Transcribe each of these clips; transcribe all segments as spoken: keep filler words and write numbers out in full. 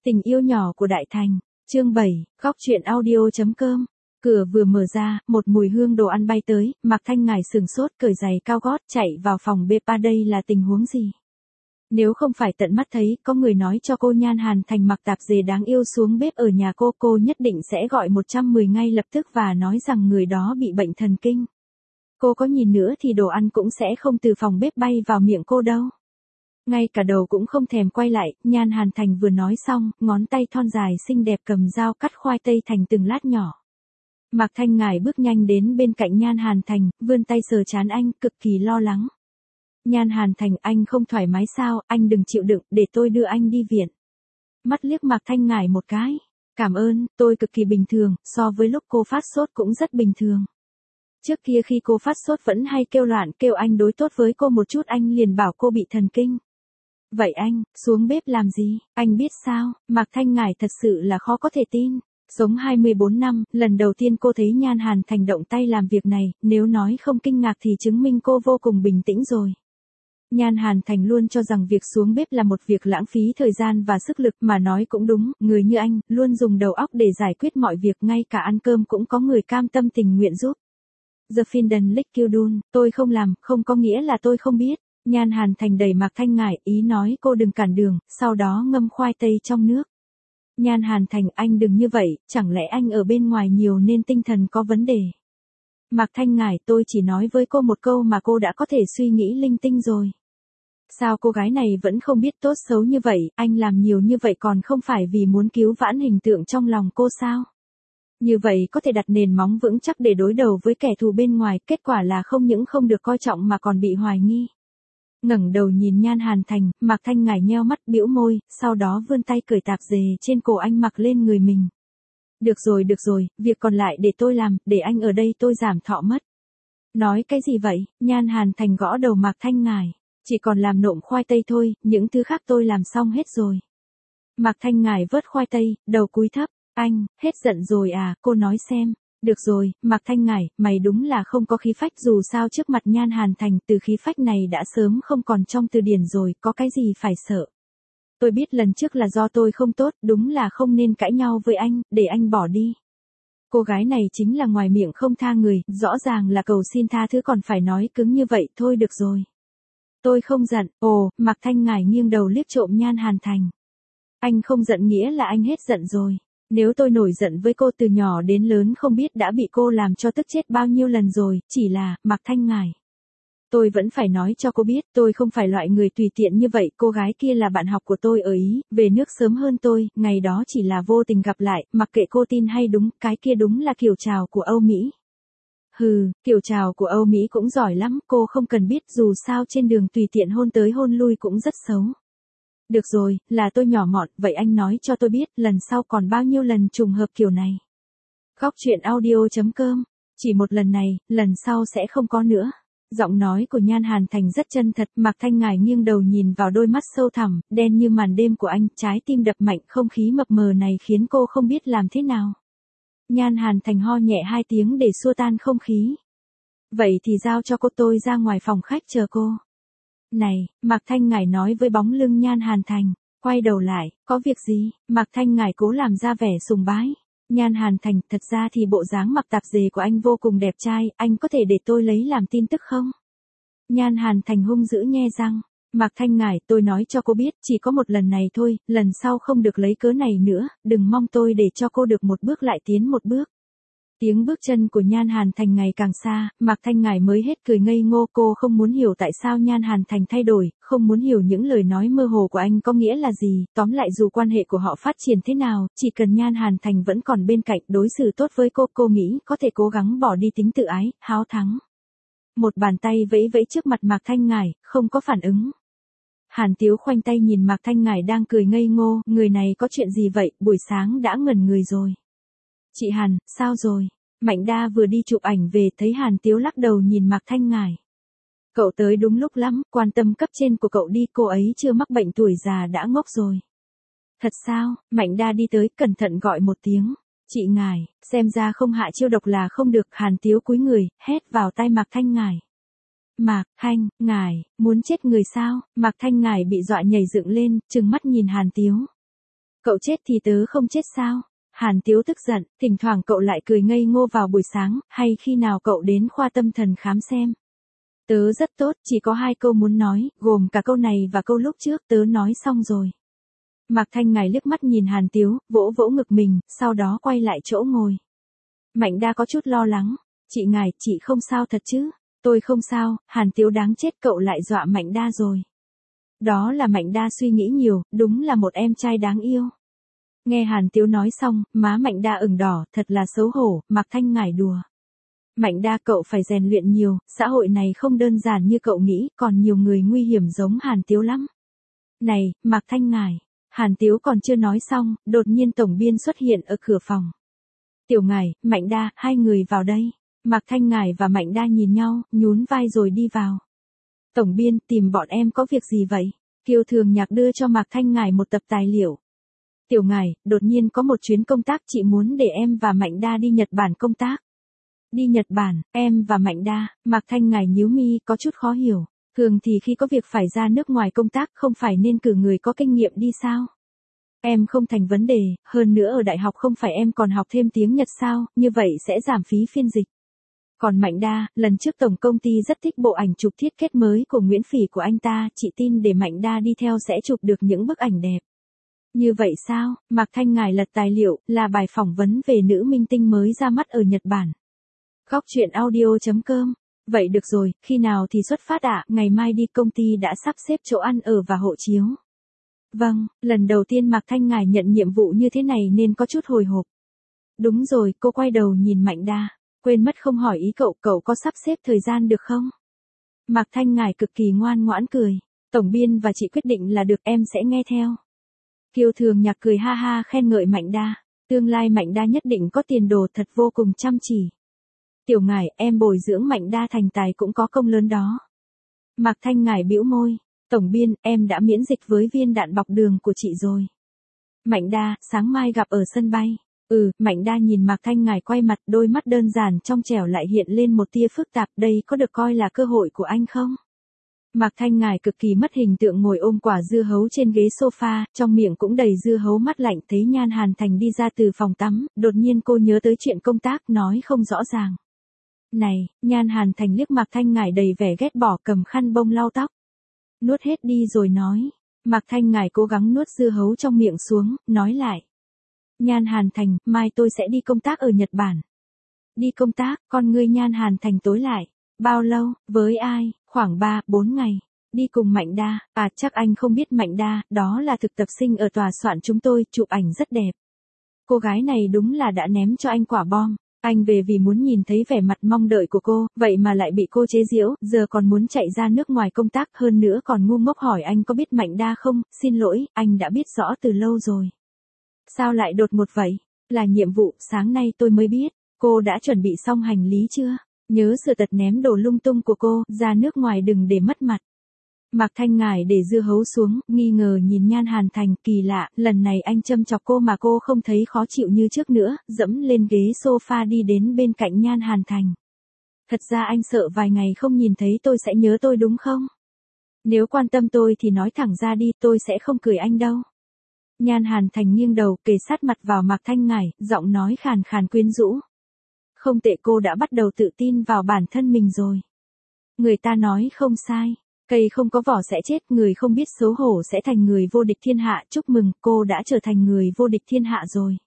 Tình yêu nhỏ của Đại Thành, chương bảy, góc truyện audio.com. Cửa vừa mở ra, một mùi hương đồ ăn bay tới, Mạc Thanh Ngải sừng sốt cởi giày cao gót chạy vào phòng bếp. À, đây là tình huống gì? Nếu không phải tận mắt thấy, có người nói cho cô Nhan Hàn Thành mặc tạp dề đáng yêu xuống bếp ở nhà cô, cô nhất định sẽ gọi một trăm mười ngay lập tức và nói rằng người đó bị bệnh thần kinh. Cô có nhìn nữa thì đồ ăn cũng sẽ không từ phòng bếp bay vào miệng cô đâu. Ngay cả đầu cũng không thèm quay lại, Nhan Hàn Thành vừa nói xong, ngón tay thon dài xinh đẹp cầm dao cắt khoai tây thành từng lát nhỏ. Mạc Thanh Ngải bước nhanh đến bên cạnh Nhan Hàn Thành, vươn tay sờ trán anh, cực kỳ lo lắng. Nhan Hàn Thành, anh không thoải mái sao, anh đừng chịu đựng, để tôi đưa anh đi viện. Mắt liếc Mạc Thanh Ngải một cái. Cảm ơn, tôi cực kỳ bình thường, so với lúc cô phát sốt cũng rất bình thường. Trước kia khi cô phát sốt vẫn hay kêu loạn, kêu anh đối tốt với cô một chút anh liền bảo cô bị thần kinh. Vậy anh, xuống bếp làm gì, anh biết sao? Mạc Thanh Ngải thật sự là khó có thể tin. Sống hai mươi bốn năm, lần đầu tiên cô thấy Nhan Hàn Thành động tay làm việc này, nếu nói không kinh ngạc thì chứng minh cô vô cùng bình tĩnh rồi. Nhan Hàn Thành luôn cho rằng việc xuống bếp là một việc lãng phí thời gian và sức lực, mà nói cũng đúng, người như anh, luôn dùng đầu óc để giải quyết mọi việc, ngay cả ăn cơm cũng có người cam tâm tình nguyện giúp. The Finden Lick Kildun, tôi không làm, không có nghĩa là tôi không biết. Nhan Hàn Thành đẩy Mạc Thanh Ngải, ý nói cô đừng cản đường, sau đó ngâm khoai tây trong nước. Nhan Hàn Thành, anh đừng như vậy, chẳng lẽ anh ở bên ngoài nhiều nên tinh thần có vấn đề. Mạc Thanh Ngải, tôi chỉ nói với cô một câu mà cô đã có thể suy nghĩ linh tinh rồi. Sao cô gái này vẫn không biết tốt xấu như vậy, anh làm nhiều như vậy còn không phải vì muốn cứu vãn hình tượng trong lòng cô sao? Như vậy có thể đặt nền móng vững chắc để đối đầu với kẻ thù bên ngoài, kết quả là không những không được coi trọng mà còn bị hoài nghi. Ngẩng đầu nhìn Nhan Hàn Thành, Mạc Thanh Ngải nheo mắt bĩu môi, sau đó vươn tay cởi tạp dề trên cổ anh mặc lên người mình. Được rồi được rồi, việc còn lại để tôi làm, để anh ở đây tôi giảm thọ mất. Nói cái gì vậy? Nhan Hàn Thành gõ đầu Mạc Thanh Ngải. Chỉ còn làm nộm khoai tây thôi, những thứ khác tôi làm xong hết rồi. Mạc Thanh Ngải vớt khoai tây, đầu cúi thấp. Anh, hết giận rồi à, cô nói xem. Được rồi, Mạc Thanh Ngải, mày đúng là không có khí phách, dù sao trước mặt Nhan Hàn Thành, từ khí phách này đã sớm không còn trong từ điển rồi, có cái gì phải sợ. Tôi biết lần trước là do tôi không tốt, đúng là không nên cãi nhau với anh, để anh bỏ đi. Cô gái này chính là ngoài miệng không tha người, rõ ràng là cầu xin tha thứ còn phải nói cứng như vậy, thôi được rồi. Tôi không giận, ồ, Mạc Thanh Ngải nghiêng đầu liếc trộm Nhan Hàn Thành. Anh không giận nghĩa là anh hết giận rồi. Nếu tôi nổi giận với cô từ nhỏ đến lớn không biết đã bị cô làm cho tức chết bao nhiêu lần rồi, chỉ là, Mạc Thanh Ngải. Tôi vẫn phải nói cho cô biết, tôi không phải loại người tùy tiện như vậy, cô gái kia là bạn học của tôi ở Ý, về nước sớm hơn tôi, ngày đó chỉ là vô tình gặp lại, mặc kệ cô tin hay đúng, cái kia đúng là kiểu chào của Âu Mỹ. Hừ, kiểu chào của Âu Mỹ cũng giỏi lắm, cô không cần biết, dù sao trên đường tùy tiện hôn tới hôn lui cũng rất xấu. Được rồi, là tôi nhỏ mọn, vậy anh nói cho tôi biết, lần sau còn bao nhiêu lần trùng hợp kiểu này. Góc truyện audio.com, chỉ một lần này, lần sau sẽ không có nữa. Giọng nói của Nhan Hàn Thành rất chân thật, Mạc Thanh Ngải nghiêng đầu nhìn vào đôi mắt sâu thẳm, đen như màn đêm của anh, trái tim đập mạnh, không khí mập mờ này khiến cô không biết làm thế nào. Nhan Hàn Thành ho nhẹ hai tiếng để xua tan không khí. Vậy thì giao cho cô, tôi ra ngoài phòng khách chờ cô. Này, Mạc Thanh Ngải nói với bóng lưng Nhan Hàn Thành, quay đầu lại, có việc gì? Mạc Thanh Ngải cố làm ra vẻ sùng bái. Nhan Hàn Thành, thật ra thì bộ dáng mặc tạp dề của anh vô cùng đẹp trai, anh có thể để tôi lấy làm tin tức không? Nhan Hàn Thành hung dữ nhe răng. Mạc Thanh Ngải, tôi nói cho cô biết, chỉ có một lần này thôi, lần sau không được lấy cớ này nữa, đừng mong tôi để cho cô được một bước lại tiến một bước. Tiếng bước chân của Nhan Hàn Thành ngày càng xa, Mạc Thanh Ngải mới hết cười ngây ngô, cô không muốn hiểu tại sao Nhan Hàn Thành thay đổi, không muốn hiểu những lời nói mơ hồ của anh có nghĩa là gì, tóm lại dù quan hệ của họ phát triển thế nào, chỉ cần Nhan Hàn Thành vẫn còn bên cạnh đối xử tốt với cô, cô nghĩ có thể cố gắng bỏ đi tính tự ái, háo thắng. Một bàn tay vẫy vẫy trước mặt Mạc Thanh Ngải, không có phản ứng. Hàn Tiếu khoanh tay nhìn Mạc Thanh Ngải đang cười ngây ngô, người này có chuyện gì vậy, buổi sáng đã ngẩn người rồi. Chị Hàn, sao rồi? Mạnh Đa vừa đi chụp ảnh về thấy Hàn Tiếu lắc đầu nhìn Mạc Thanh Ngải. Cậu tới đúng lúc lắm, quan tâm cấp trên của cậu đi, cô ấy chưa mắc bệnh tuổi già đã ngốc rồi. Thật sao? Mạnh Đa đi tới, cẩn thận gọi một tiếng. Chị Ngải, xem ra không hạ chiêu độc là không được. Hàn Tiếu cúi người, hét vào tai Mạc Thanh Ngải. Mạc Thanh Ngải, muốn chết người sao? Mạc Thanh Ngải bị dọa nhảy dựng lên, trừng mắt nhìn Hàn Tiếu. Cậu chết thì tớ không chết sao? Hàn Tiếu tức giận, thỉnh thoảng cậu lại cười ngây ngô vào buổi sáng, hay khi nào cậu đến khoa tâm thần khám xem. Tớ rất tốt, chỉ có hai câu muốn nói, gồm cả câu này và câu lúc trước tớ nói xong rồi. Mạc Thanh Ngài liếc mắt nhìn Hàn Tiếu, vỗ vỗ ngực mình, sau đó quay lại chỗ ngồi. Mạnh Đa có chút lo lắng. Chị Ngài, chị không sao thật chứ? Tôi không sao, Hàn Tiếu đáng chết, cậu lại dọa Mạnh Đa rồi. Đó là Mạnh Đa suy nghĩ nhiều, đúng là một em trai đáng yêu. Nghe Hàn Tiếu nói xong, má Mạnh Đa ửng đỏ, thật là xấu hổ, Mạc Thanh Ngài đùa. Mạnh Đa, cậu phải rèn luyện nhiều, xã hội này không đơn giản như cậu nghĩ, còn nhiều người nguy hiểm giống Hàn Tiếu lắm. Này, Mạc Thanh Ngài. Hàn Tiếu còn chưa nói xong, đột nhiên tổng biên xuất hiện ở cửa phòng. Tiểu Ngài, Mạnh Đa, hai người vào đây. Mạc Thanh Ngài và Mạnh Đa nhìn nhau, nhún vai rồi đi vào. Tổng biên, tìm bọn em có việc gì vậy? Kiều Thường Nhạc đưa cho Mạc Thanh Ngài một tập tài liệu. Tiểu Ngài, đột nhiên có một chuyến công tác, chị muốn để em và Mạnh Đa đi Nhật Bản công tác. Đi Nhật Bản, em và Mạnh Đa. Mạc Thanh Ngài nhíu mi, có chút khó hiểu. Thường thì khi có việc phải ra nước ngoài công tác không phải nên cử người có kinh nghiệm đi sao? Em không thành vấn đề, hơn nữa ở đại học không phải em còn học thêm tiếng Nhật sao, như vậy sẽ giảm phí phiên dịch. Còn Mạnh Đa, lần trước tổng công ty rất thích bộ ảnh chụp thiết kết mới của Nguyễn Phỉ của anh ta, chị tin để Mạnh Đa đi theo sẽ chụp được những bức ảnh đẹp. Như vậy sao? Mạc Thanh Ngài lật tài liệu, là bài phỏng vấn về nữ minh tinh mới ra mắt ở Nhật Bản. Góc truyện audio chấm com. Vậy được rồi, khi nào thì xuất phát ạ? À? Ngày mai đi, công ty đã sắp xếp chỗ ăn ở và hộ chiếu. Vâng, lần đầu tiên Mạc Thanh Ngài nhận nhiệm vụ như thế này nên có chút hồi hộp. Đúng rồi, cô quay đầu nhìn Mạnh Đa. Quên mất không hỏi ý cậu, cậu có sắp xếp thời gian được không? Mạc Thanh Ngài cực kỳ ngoan ngoãn cười. Tổng biên và chị quyết định là được, em sẽ nghe theo. Kiều Thường Nhạc cười ha ha khen ngợi Mạnh Đa. Tương lai Mạnh Đa nhất định có tiền đồ, thật vô cùng chăm chỉ. Tiểu Ngài, em bồi dưỡng Mạnh Đa thành tài cũng có công lớn đó. Mạc Thanh Ngài bĩu môi. Tổng biên, em đã miễn dịch với viên đạn bọc đường của chị rồi. Mạnh Đa, sáng mai gặp ở sân bay. Ừ, Mạnh Đa nhìn Mạc Thanh Ngài quay mặt, đôi mắt đơn giản trong trẻo lại hiện lên một tia phức tạp, đây có được coi là cơ hội của anh không? Mạc Thanh Ngài cực kỳ mất hình tượng ngồi ôm quả dưa hấu trên ghế sofa, trong miệng cũng đầy dưa hấu, mắt lạnh. Thấy Nhan Hàn Thành đi ra từ phòng tắm, đột nhiên cô nhớ tới chuyện công tác, nói không rõ ràng. Này, Nhan Hàn Thành liếc Mạc Thanh Ngài đầy vẻ ghét bỏ, cầm khăn bông lau tóc. Nuốt hết đi rồi nói. Mạc Thanh Ngài cố gắng nuốt dưa hấu trong miệng xuống, nói lại. Nhan Hàn Thành, mai tôi sẽ đi công tác ở Nhật Bản. Đi công tác, con ngươi Nhan Hàn Thành tối lại. Bao lâu, với ai? Khoảng ba, bốn ngày. Đi cùng Mạnh Đa. À, chắc anh không biết Mạnh Đa, đó là thực tập sinh ở tòa soạn chúng tôi, chụp ảnh rất đẹp. Cô gái này đúng là đã ném cho anh quả bom. Anh về vì muốn nhìn thấy vẻ mặt mong đợi của cô, vậy mà lại bị cô chế giễu, giờ còn muốn chạy ra nước ngoài công tác, hơn nữa còn ngu ngốc hỏi anh có biết Mạnh Đa không? Xin lỗi, anh đã biết rõ từ lâu rồi. Sao lại đột ngột vậy? Là nhiệm vụ, sáng nay tôi mới biết. Cô đã chuẩn bị xong hành lý chưa? Nhớ sửa tật ném đồ lung tung của cô, ra nước ngoài đừng để mất mặt. Mạc Thanh Ngài để dưa hấu xuống, nghi ngờ nhìn Nhan Hàn Thành, kỳ lạ, lần này anh châm chọc cô mà cô không thấy khó chịu như trước nữa, dẫm lên ghế sofa đi đến bên cạnh Nhan Hàn Thành. Thật ra anh sợ vài ngày không nhìn thấy tôi sẽ nhớ tôi đúng không? Nếu quan tâm tôi thì nói thẳng ra đi, tôi sẽ không cười anh đâu. Nhan Hàn Thành nghiêng đầu, kề sát mặt vào Mạc Thanh Ngài, giọng nói khàn khàn quyến rũ. Không tệ, cô đã bắt đầu tự tin vào bản thân mình rồi. Người ta nói không sai. Cây không có vỏ sẽ chết, người không biết xấu hổ sẽ thành người vô địch thiên hạ. Chúc mừng, cô đã trở thành người vô địch thiên hạ rồi.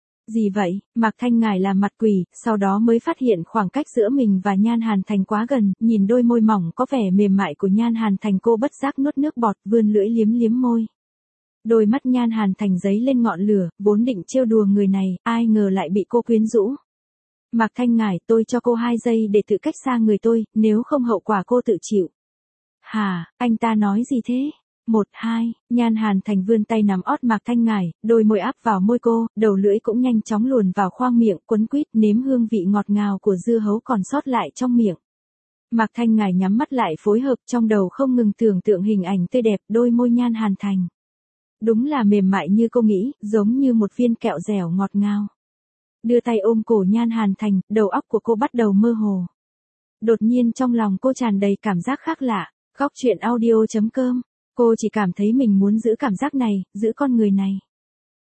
Gì vậy? Mạc Thanh Ngài làm mặt quỷ, sau đó mới phát hiện khoảng cách giữa mình và Nhan Hàn Thành quá gần, nhìn đôi môi mỏng có vẻ mềm mại của Nhan Hàn Thành, cô bất giác nuốt nước bọt, vươn lưỡi liếm liếm môi. Đôi mắt Nhan Hàn Thành giấy lên ngọn lửa, vốn định trêu đùa người này, ai ngờ lại bị cô quyến rũ. Mạc Thanh Ngài, tôi cho cô hai giây để tự cách xa người tôi, nếu không hậu quả cô tự chịu. Hả, anh ta nói gì thế? Một, hai, Nhan Hàn Thành vươn tay nắm ót Mạc Thanh Ngài, đôi môi áp vào môi cô, đầu lưỡi cũng nhanh chóng luồn vào khoang miệng, quấn quýt, nếm hương vị ngọt ngào của dưa hấu còn sót lại trong miệng. Mạc Thanh Ngài nhắm mắt lại phối hợp, trong đầu không ngừng tưởng tượng hình ảnh tươi đẹp, đôi môi Nhan Hàn Thành. Đúng là mềm mại như cô nghĩ, giống như một viên kẹo dẻo ngọt ngào. Đưa tay ôm cổ Nhan Hàn Thành, đầu óc của cô bắt đầu mơ hồ. Đột nhiên trong lòng cô tràn đầy cảm giác khác lạ. Góc truyện audio chấm com. Cô chỉ cảm thấy mình muốn giữ cảm giác này, giữ con người này.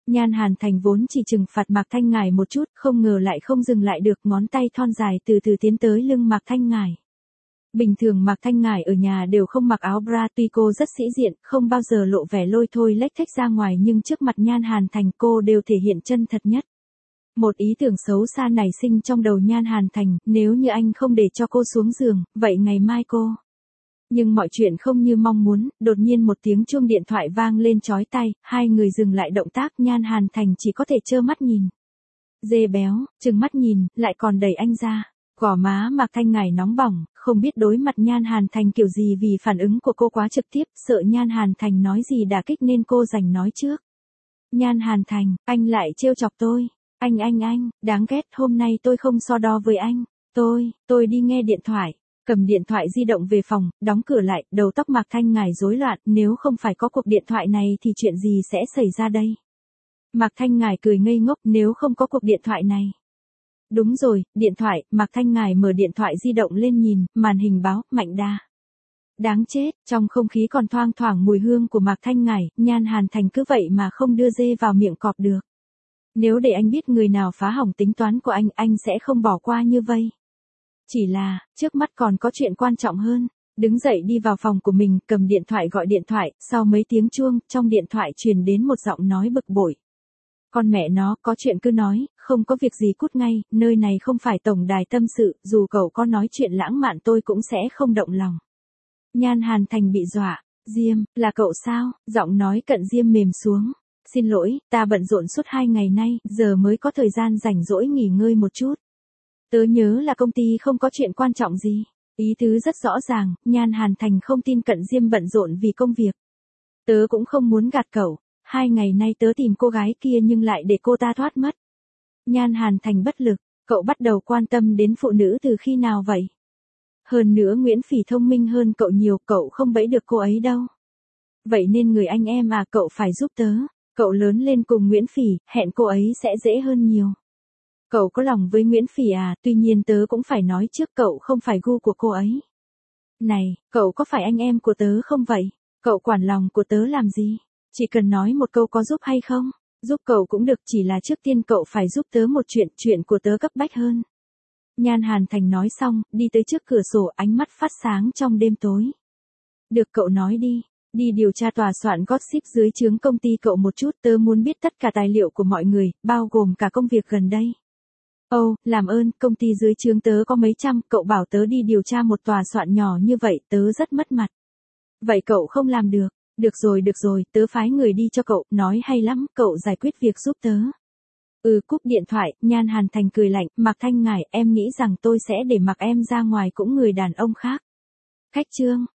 Nhan Hàn Thành vốn chỉ trừng phạt Mạc Thanh Ngải một chút, không ngờ lại không dừng lại được, ngón tay thon dài từ từ tiến tới lưng Mạc Thanh Ngải. Bình thường Mạc Thanh Ngải ở nhà đều không mặc áo bra, tuy cô rất sĩ diện, không bao giờ lộ vẻ lôi thôi lếch thếch ra ngoài, nhưng trước mặt Nhan Hàn Thành cô đều thể hiện chân thật nhất. Một ý tưởng xấu xa nảy sinh trong đầu Nhan Hàn Thành, nếu như anh không để cho cô xuống giường, vậy ngày mai cô... Nhưng mọi chuyện không như mong muốn, đột nhiên một tiếng chuông điện thoại vang lên chói tai, hai người dừng lại động tác, Nhan Hàn Thành chỉ có thể trơ mắt nhìn. Dê béo, trừng mắt nhìn, lại còn đẩy anh ra. Gò má Mạc Thanh Ngải nóng bỏng, không biết đối mặt Nhan Hàn Thành kiểu gì vì phản ứng của cô quá trực tiếp, sợ Nhan Hàn Thành nói gì đả kích nên cô giành nói trước. Nhan Hàn Thành, anh lại trêu chọc tôi. Anh anh anh, đáng ghét, hôm nay tôi không so đo với anh. Tôi, tôi đi nghe điện thoại. Cầm điện thoại di động về phòng, đóng cửa lại, đầu tóc Mạc Thanh Ngải rối loạn, nếu không phải có cuộc điện thoại này thì chuyện gì sẽ xảy ra đây? Mạc Thanh Ngải cười ngây ngốc, nếu không có cuộc điện thoại này. Đúng rồi, điện thoại, Mạc Thanh Ngải mở điện thoại di động lên nhìn, màn hình báo, Mạnh Đa. Đáng chết, trong không khí còn thoang thoảng mùi hương của Mạc Thanh Ngải, Nhan Hàn Thành cứ vậy mà không đưa dê vào miệng cọp được. Nếu để anh biết người nào phá hỏng tính toán của anh, anh sẽ không bỏ qua như vây. Chỉ là, trước mắt còn có chuyện quan trọng hơn. Đứng dậy đi vào phòng của mình, cầm điện thoại gọi điện thoại, sau mấy tiếng chuông, trong điện thoại truyền đến một giọng nói bực bội. Con mẹ nó, có chuyện cứ nói, không có việc gì cút ngay, nơi này không phải tổng đài tâm sự, dù cậu có nói chuyện lãng mạn tôi cũng sẽ không động lòng. Nhan Hàn Thành bị dọa, Diêm, là cậu sao? Giọng nói cận Diêm mềm xuống. Xin lỗi, ta bận rộn suốt hai ngày nay, giờ mới có thời gian rảnh rỗi nghỉ ngơi một chút. Tớ nhớ là công ty không có chuyện quan trọng gì. Ý tứ rất rõ ràng, Nhan Hàn Thành không tin cận Diêm bận rộn vì công việc. Tớ cũng không muốn gạt cậu, hai ngày nay tớ tìm cô gái kia nhưng lại để cô ta thoát mất. Nhan Hàn Thành bất lực, cậu bắt đầu quan tâm đến phụ nữ từ khi nào vậy? Hơn nữa Nguyễn Phỉ thông minh hơn cậu nhiều, cậu không bẫy được cô ấy đâu. Vậy nên người anh em à, cậu phải giúp tớ. Cậu lớn lên cùng Nguyễn Phỉ, hẹn cô ấy sẽ dễ hơn nhiều. Cậu có lòng với Nguyễn Phỉ à, tuy nhiên tớ cũng phải nói trước cậu không phải gu của cô ấy. Này, cậu có phải anh em của tớ không vậy? Cậu quản lòng của tớ làm gì? Chỉ cần nói một câu có giúp hay không? Giúp cậu cũng được, chỉ là trước tiên cậu phải giúp tớ một chuyện, chuyện của tớ cấp bách hơn. Nhan Hàn Thành nói xong, đi tới trước cửa sổ, ánh mắt phát sáng trong đêm tối. Được, cậu nói đi. Đi điều tra tòa soạn gossip dưới trướng công ty cậu một chút, tớ muốn biết tất cả tài liệu của mọi người, bao gồm cả công việc gần đây. Ồ, oh, làm ơn, công ty dưới trướng tớ có mấy trăm, cậu bảo tớ đi điều tra một tòa soạn nhỏ như vậy, tớ rất mất mặt. Vậy cậu không làm được. Được rồi, được rồi, tớ phái người đi cho cậu, nói hay lắm, cậu giải quyết việc giúp tớ. Ừ, cúp điện thoại, Nhan Hàn Thành cười lạnh, Mạc Thanh Ngải, em nghĩ rằng tôi sẽ để mặc em ra ngoài cũng người đàn ông khác. Khách trương.